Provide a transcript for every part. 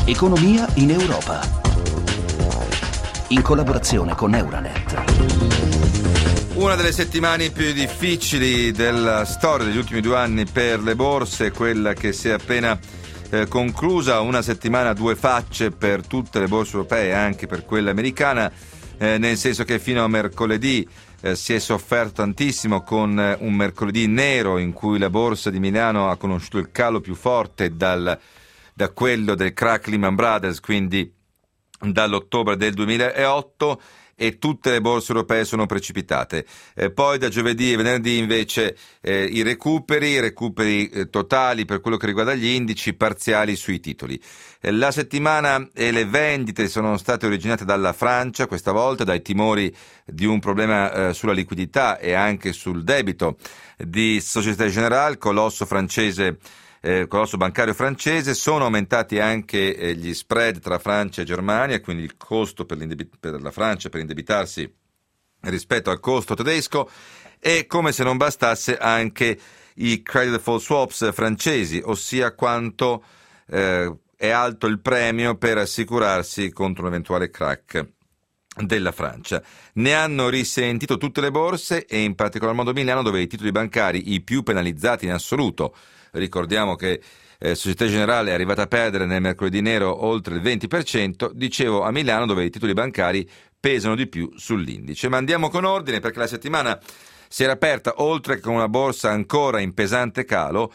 Economia in Europa. In collaborazione con Euranet. Una delle settimane più difficili della storia degli ultimi 2 anni per le borse, quella che si è appena conclusa, una settimana a due facce per tutte le borse europee e anche per quella americana, nel senso che fino a mercoledì si è sofferto tantissimo, con un mercoledì nero in cui la borsa di Milano ha conosciuto il calo più forte da quello del crack Lehman Brothers, quindi dall'ottobre del 2008, e tutte le borse europee sono precipitate. Poi da giovedì e venerdì invece i recuperi totali per quello che riguarda gli indici, parziali sui titoli. La settimana e le vendite sono state originate dalla Francia, questa volta dai timori di un problema sulla liquidità e anche sul debito di Société Générale, colosso bancario francese. Sono aumentati anche gli spread tra Francia e Germania, quindi il costo per la Francia per indebitarsi rispetto al costo tedesco, e come se non bastasse anche i credit default swaps francesi, ossia quanto è alto il premio per assicurarsi contro un eventuale crack della Francia. Ne hanno risentito tutte le borse e in particolar modo Milano, dove i titoli bancari, i più penalizzati in assoluto, ricordiamo che Société Générale è arrivata a perdere nel mercoledì nero oltre il 20%, dicevo a Milano, dove i titoli bancari pesano di più sull'indice. Ma andiamo con ordine, perché la settimana si era aperta, oltre che con una borsa ancora in pesante calo,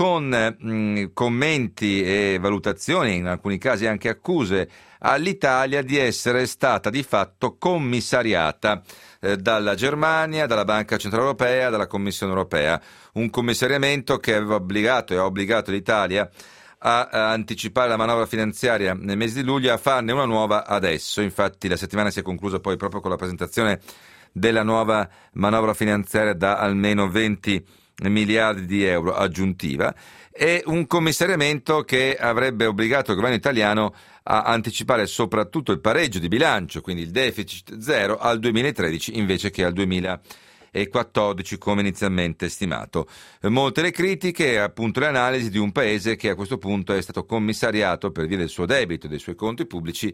con commenti e valutazioni, in alcuni casi anche accuse all'Italia di essere stata di fatto commissariata dalla Germania, dalla Banca Centrale Europea, dalla Commissione Europea. Un commissariamento che aveva obbligato e ha obbligato l'Italia a anticipare la manovra finanziaria nel mese di luglio e a farne una nuova adesso. Infatti la settimana si è conclusa poi proprio con la presentazione della nuova manovra finanziaria da almeno 20 miliardi di euro aggiuntiva, e un commissariamento che avrebbe obbligato il governo italiano a anticipare soprattutto il pareggio di bilancio, quindi il deficit zero, al 2013 invece che al 2014 come inizialmente stimato. Molte le critiche e appunto le analisi di un paese che a questo punto è stato commissariato per via del suo debito e dei suoi conti pubblici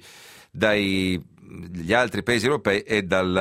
dagli altri paesi europei e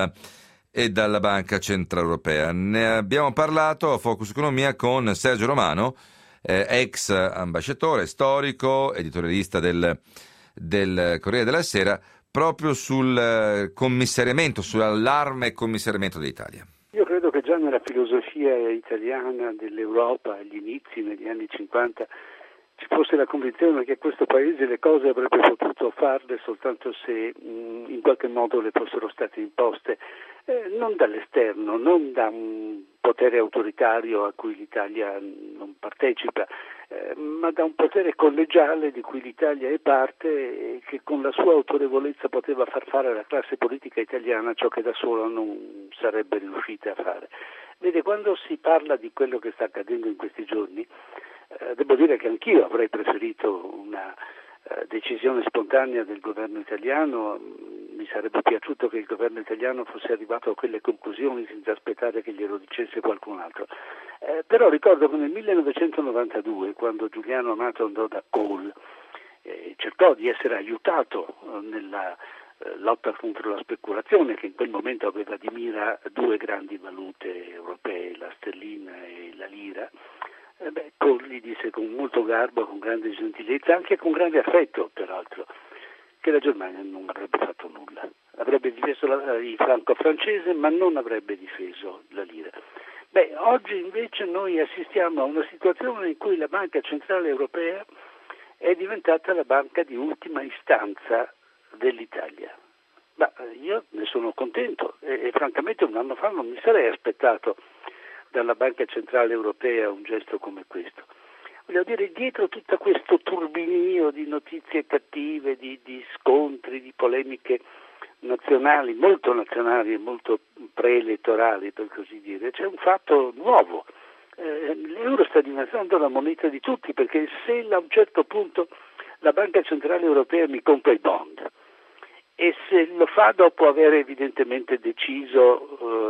dalla Banca Centrale Europea. Ne abbiamo parlato a Focus Economia con Sergio Romano, ex ambasciatore, storico, editorialista del Corriere della Sera, proprio sul commissariamento, sull'allarme commissariamento dell'Italia. Io credo che già nella filosofia italiana dell'Europa, agli inizi, negli anni 50, ci fosse la convinzione che questo Paese le cose avrebbe potuto farle soltanto se in qualche modo le fossero state imposte, non dall'esterno, non da un potere autoritario a cui l'Italia non partecipa, ma da un potere collegiale di cui l'Italia è parte e che con la sua autorevolezza poteva far fare alla classe politica italiana ciò che da sola non sarebbe riuscita a fare. Vede, quando si parla di quello che sta accadendo in questi giorni, devo dire che anch'io avrei preferito una decisione spontanea del governo italiano. Mi sarebbe piaciuto che il governo italiano fosse arrivato a quelle conclusioni senza aspettare che glielo dicesse qualcun altro. Però ricordo che nel 1992, quando Giuliano Amato andò da Kohl, cercò di essere aiutato nella lotta contro la speculazione, che in quel momento aveva di mira due grandi valute europee, la sterlina e la lira. Kohl gli disse con molto garbo, con grande gentilezza, anche con grande affetto peraltro, che la Germania non avrebbe fatto nulla. Avrebbe difeso il franco francese, ma non avrebbe difeso la lira. Oggi invece noi assistiamo a una situazione in cui la Banca Centrale Europea è diventata la banca di ultima istanza dell'Italia. Io ne sono contento e francamente un anno fa non mi sarei aspettato dalla Banca Centrale Europea un gesto come questo. Voglio dire, dietro tutto questo turbinio di notizie cattive, di scontri, di polemiche nazionali e molto preelettorali, per così dire, c'è un fatto nuovo. L'euro sta diventando la moneta di tutti, perché se a un certo punto la Banca Centrale Europea mi compra i bond, e se lo fa dopo aver evidentemente deciso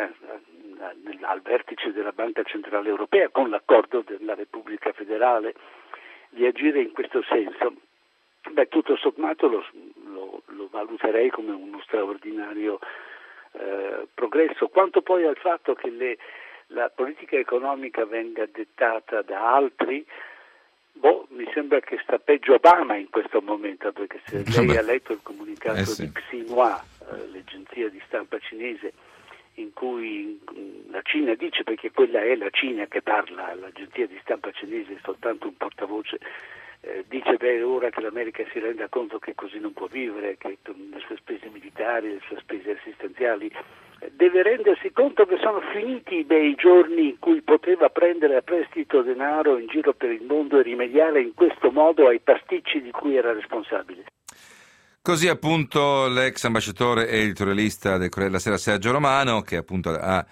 al vertice della Banca Centrale Europea, con l'accordo della Repubblica Federale, di agire in questo senso, Beh, tutto sommato lo valuterei come uno straordinario progresso. Quanto poi al fatto che la politica economica venga dettata da altri, mi sembra che sta peggio Obama in questo momento, perché se lei ha letto il comunicato di Xinhua, l'agenzia di stampa cinese, in cui la Cina dice, perché quella è la Cina che parla, l'agenzia di stampa cinese è soltanto un portavoce, dice ora che l'America si renda conto che così non può vivere, che con le sue spese militari, le sue spese assistenziali, deve rendersi conto che sono finiti i bei giorni in cui poteva prendere a prestito denaro in giro per il mondo e rimediare in questo modo ai pasticci di cui era responsabile. Così appunto l'ex ambasciatore e editorialista del Corriere della Sera Sergio Romano, che appunto ha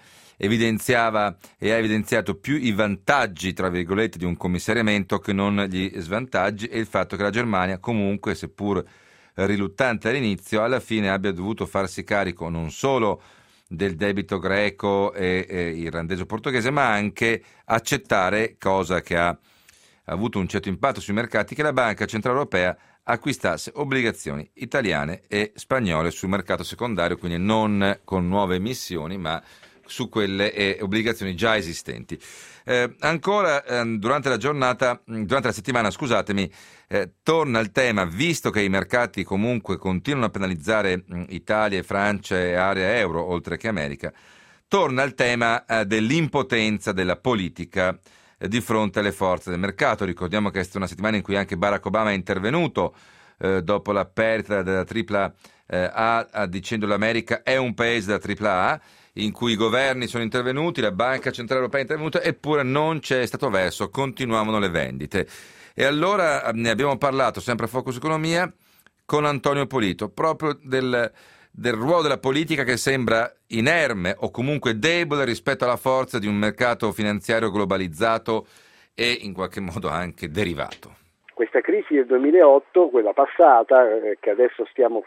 evidenziato più i vantaggi, tra virgolette, di un commissariamento che non gli svantaggi, e il fatto che la Germania comunque, seppur riluttante all'inizio, alla fine abbia dovuto farsi carico non solo del debito greco e irlandese o portoghese, ma anche accettare, cosa che ha avuto un certo impatto sui mercati, che la Banca Centrale Europea acquistasse obbligazioni italiane e spagnole sul mercato secondario, quindi non con nuove emissioni, ma su quelle obbligazioni già esistenti. Ancora durante la settimana, torna il tema, visto che i mercati comunque continuano a penalizzare Italia e Francia e area euro, oltre che America, torna il tema dell'impotenza della politica di fronte alle forze del mercato. Ricordiamo che è stata una settimana in cui anche Barack Obama è intervenuto dopo la perdita della AAA, dicendo l'America è un paese della AAA, in cui i governi sono intervenuti, la Banca Centrale Europea è intervenuta, eppure non c'è stato verso, continuavano le vendite. E allora ne abbiamo parlato sempre a Focus Economia con Antonio Polito, proprio del ruolo della politica che sembra inerme o comunque debole rispetto alla forza di un mercato finanziario globalizzato e in qualche modo anche derivato. Questa crisi del 2008, quella passata, che adesso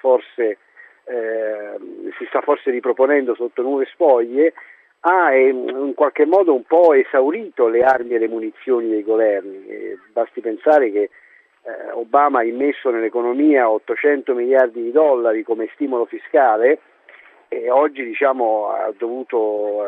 si sta forse riproponendo sotto nuove spoglie, ha in qualche modo un po' esaurito le armi e le munizioni dei governi. Basti pensare che Obama ha immesso nell'economia 800 miliardi di dollari come stimolo fiscale e oggi ha dovuto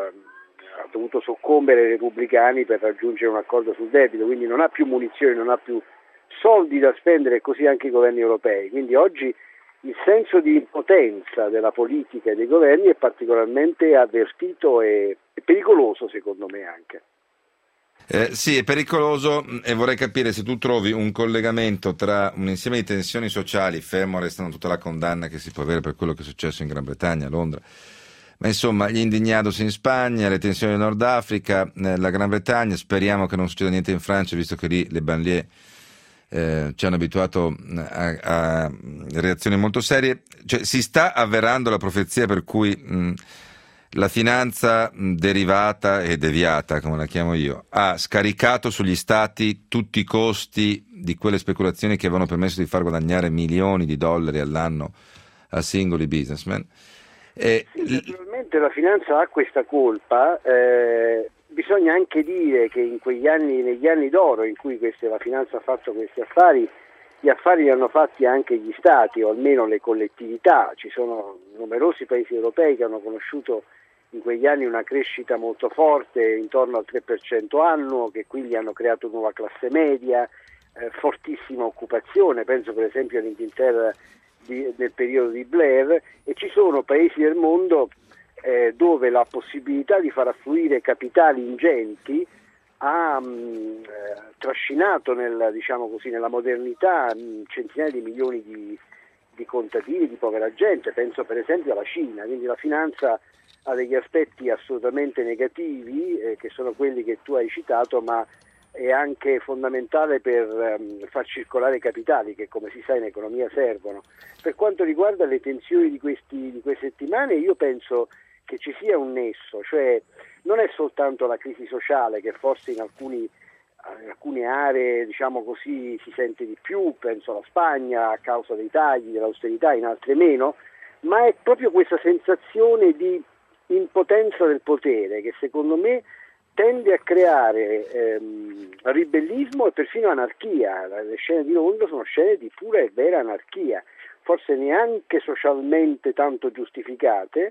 soccombere ai repubblicani per raggiungere un accordo sul debito, quindi non ha più munizioni, non ha più soldi da spendere, e così anche i governi europei. Quindi oggi il senso di impotenza della politica e dei governi è particolarmente avvertito e pericoloso, secondo me anche. Sì, è pericoloso, e vorrei capire se tu trovi un collegamento tra un insieme di tensioni sociali, fermo restando tutta la condanna che si può avere per quello che è successo in Gran Bretagna, a Londra, ma insomma gli indignados in Spagna, le tensioni in Nord Africa, la Gran Bretagna, speriamo che non succeda niente in Francia, visto che lì le banlieue ci hanno abituato a reazioni molto serie. Cioè, si sta avverando la profezia per cui la finanza derivata e deviata, come la chiamo io, ha scaricato sugli stati tutti i costi di quelle speculazioni che avevano permesso di far guadagnare milioni di dollari all'anno a singoli businessmen. Sì, naturalmente la finanza ha questa colpa. Bisogna anche dire che negli anni d'oro in cui la finanza ha fatto questi affari, gli affari li hanno fatti anche gli stati, o almeno le collettività. Ci sono numerosi paesi europei che hanno conosciuto in quegli anni una crescita molto forte, intorno al 3% annuo, che quindi hanno creato nuova classe media, fortissima occupazione. Penso per esempio all'Inghilterra del periodo di Blair, e ci sono paesi del mondo dove la possibilità di far affluire capitali ingenti ha trascinato nella modernità centinaia di milioni di contadini, di povera gente. Penso per esempio alla Cina. Quindi la finanza ha degli aspetti assolutamente negativi, che sono quelli che tu hai citato, ma è anche fondamentale per far circolare i capitali, che come si sa in economia servono. Per quanto riguarda le tensioni di queste settimane, io penso che ci sia un nesso, cioè non è soltanto la crisi sociale che forse in alcune aree, si sente di più, penso alla Spagna a causa dei tagli, dell'austerità, in altre meno, ma è proprio questa sensazione di impotenza del potere che secondo me tende a creare ribellismo e perfino anarchia. Le scene di Londra sono scene di pura e vera anarchia, forse neanche socialmente tanto giustificate,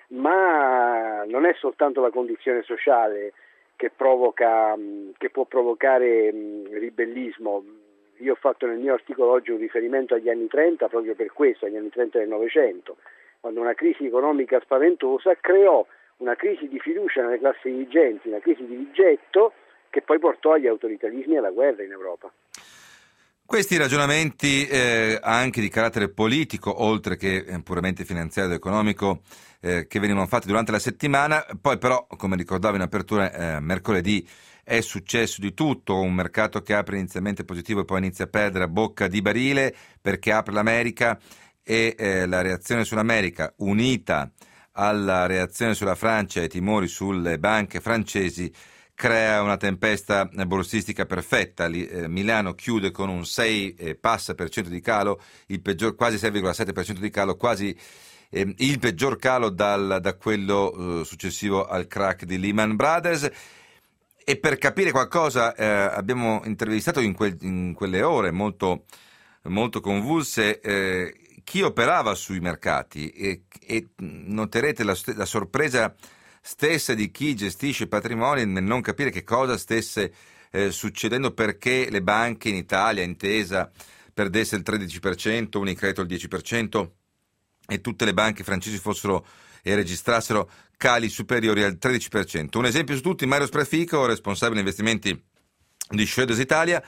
ma non è soltanto la condizione sociale che può provocare ribellismo. Io ho fatto nel mio articolo oggi un riferimento agli anni 30 proprio per questo, agli anni 30 del Novecento, quando una crisi economica spaventosa creò una crisi di fiducia nelle classi dirigenti, una crisi di rigetto che poi portò agli autoritarismi e alla guerra in Europa. Questi ragionamenti anche di carattere politico, oltre che puramente finanziario ed economico, che venivano fatti durante la settimana, poi però, come ricordavo in apertura, mercoledì è successo di tutto, un mercato che apre inizialmente positivo e poi inizia a perdere a bocca di barile perché apre l'America e la reazione sull'America unita alla reazione sulla Francia e ai timori sulle banche francesi crea una tempesta borsistica perfetta. Milano chiude con un 6% di calo, il peggior, quasi 6,7% di calo, quasi il peggior calo da quello successivo al crack di Lehman Brothers. E per capire qualcosa abbiamo intervistato in quelle ore molto, molto convulse chi operava sui mercati e noterete la sorpresa stessa di chi gestisce patrimoni nel non capire che cosa stesse succedendo, perché le banche in Italia, Intesa, perdesse il 13%, Unicredito il 10% e tutte le banche francesi fossero e registrassero cali superiori al 13%. Un esempio su tutti: Mario Sprefico, responsabile investimenti di Schroders Italia,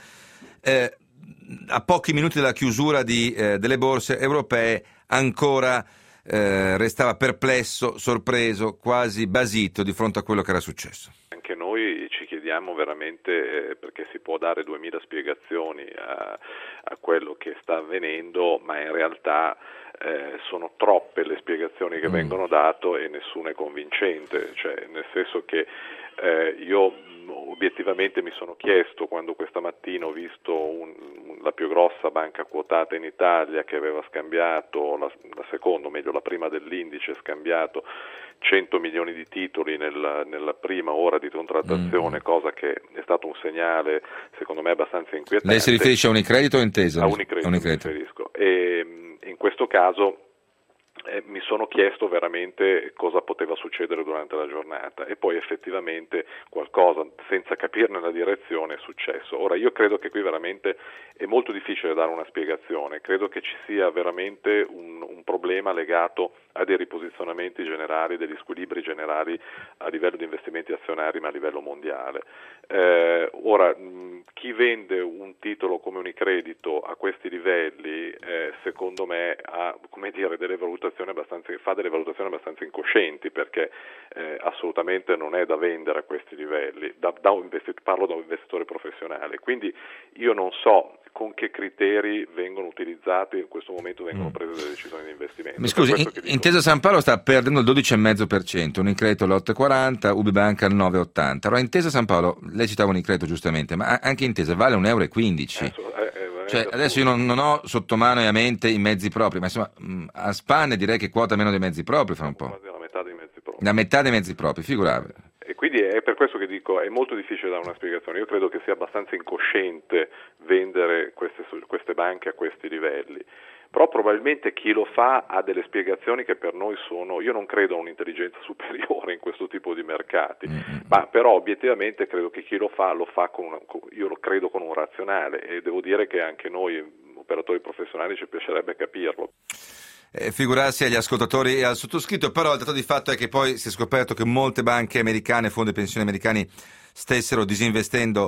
a pochi minuti dalla chiusura delle borse europee ancora restava perplesso, sorpreso, quasi basito di fronte a quello che era successo. Anche noi ci chiediamo veramente perché si può dare 2000 spiegazioni a quello che sta avvenendo, ma in realtà sono troppe le spiegazioni che vengono date e nessuna è convincente, cioè nel senso che io obiettivamente mi sono chiesto, quando questa mattina ho visto la più grossa banca quotata in Italia che aveva scambiato, la seconda, o meglio la prima dell'indice, scambiato 100 milioni di titoli nella prima ora di contrattazione, cosa che è stato un segnale secondo me abbastanza inquietante. Lei si riferisce a Unicredito o Intesa? A Unicredito. Mi riferisco. E in questo caso mi sono chiesto veramente cosa poteva succedere durante la giornata e poi effettivamente qualcosa, senza capirne la direzione, è successo. Ora io credo che qui veramente è molto difficile dare una spiegazione, credo che ci sia veramente un problema legato a dei riposizionamenti generali, degli squilibri generali a livello di investimenti azionari ma a livello mondiale. Ora chi vende un titolo come Unicredito a questi livelli secondo me ha, come dire, fa delle valutazioni abbastanza incoscienti, perché assolutamente non è da vendere a questi livelli, parlo da un investitore professionale, quindi io non so con che criteri vengono utilizzati, in questo momento vengono prese delle decisioni di investimento. Mi scusi, Intesa San Paolo sta perdendo il 12,5%, Unicredito l'8,40%, UBiBanca il 9,80%. Allora Intesa San Paolo, lei citava Unicredito giustamente, ma anche Intesa vale 1,15 €. Cioè, adesso io non ho sotto mano e a mente i mezzi propri, ma insomma a spanne direi che quota meno dei mezzi propri fra un po'. La metà dei mezzi propri. La metà dei mezzi propri, figurate. E quindi è per questo che dico, è molto difficile dare una spiegazione. Io credo che sia abbastanza incosciente vendere queste banche a questi livelli. Però probabilmente chi lo fa ha delle spiegazioni che per noi sono, io non credo a un'intelligenza superiore in questo tipo di mercati, ma però obiettivamente credo che chi lo fa io lo credo con un razionale, e devo dire che anche noi operatori professionali ci piacerebbe capirlo. Figurarsi agli ascoltatori e al sottoscritto, però il dato di fatto è che poi si è scoperto che molte banche americane, fondi di pensione americani, stessero disinvestendo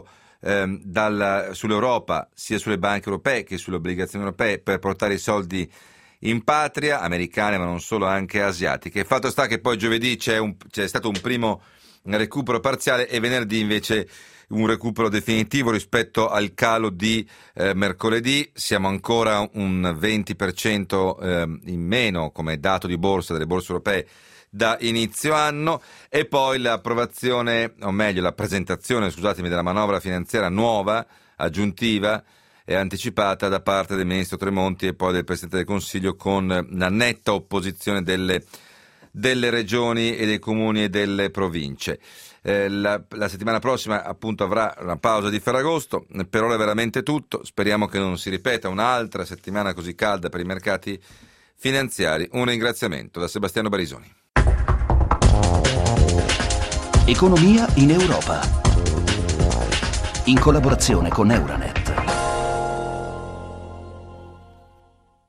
sull'Europa, sia sulle banche europee che sulle obbligazioni europee, per portare i soldi in patria, americane ma non solo, anche asiatiche. Il fatto sta che poi giovedì c'è stato un primo recupero parziale e venerdì invece un recupero definitivo rispetto al calo di mercoledì. Siamo ancora un 20% in meno come dato di borsa delle borse europee da inizio anno, e poi la presentazione della manovra finanziaria nuova, aggiuntiva e anticipata da parte del ministro Tremonti e poi del Presidente del Consiglio, con la netta opposizione delle delle regioni e dei comuni e delle province. La settimana prossima appunto avrà una pausa di Ferragosto, per ora è veramente tutto, speriamo che non si ripeta un'altra settimana così calda per i mercati finanziari. Un ringraziamento da Sebastiano Barisoni. Economia in Europa, in collaborazione con Euranet.